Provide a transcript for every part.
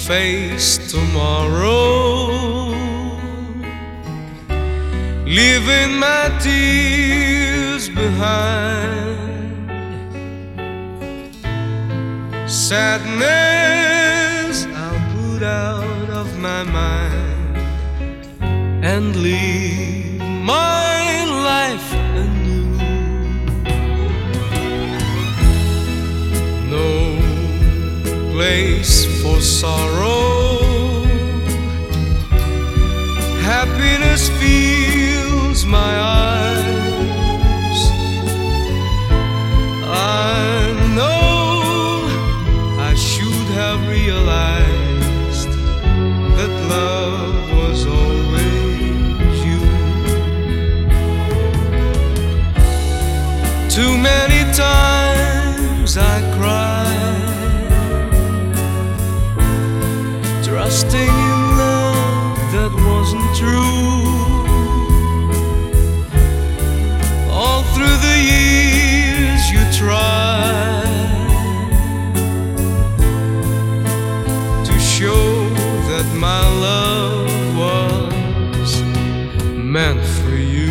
face tomorrow, leaving my tears behind. Sadness I'll put out of my mind and live my life anew. No place for sorrow, happiness fills my eyes. I know I should have realized that love was always you. Too many times I cried, trusting in love that wasn't true. All through the years you tried to show that my love was meant for you.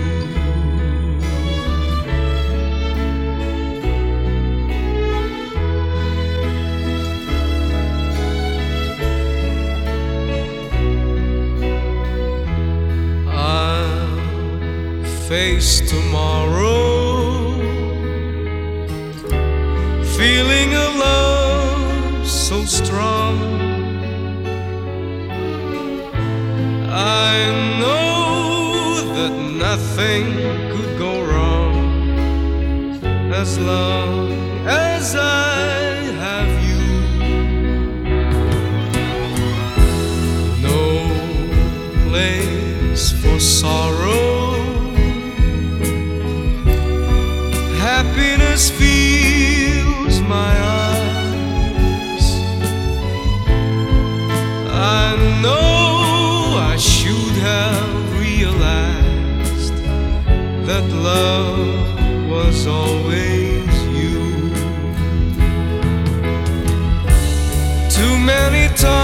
Face tomorrow, feeling a love so strong. I know that nothing could go wrong as long as I have you. No place for sorrow, happiness fills my eyes. I know I should have realized that love was always you. Too many times